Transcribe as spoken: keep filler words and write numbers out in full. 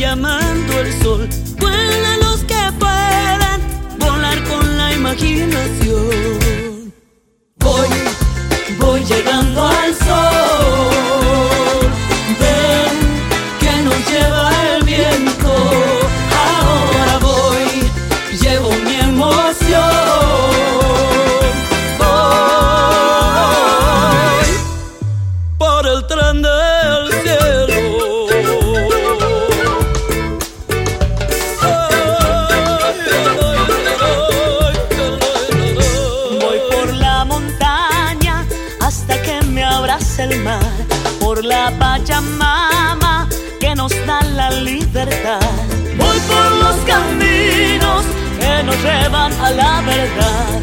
llamando el sol. Vuelan los que puedan volar con la imaginación. Voy, voy llegando al sol. Ven que nos lleva el viento. Ahora voy, llevo mi emoción. Voy por el tren del cielo. Voy por la montaña hasta que me abrace el mar, por la Pachamama que nos da la libertad. Voy por los caminos que nos llevan a la verdad.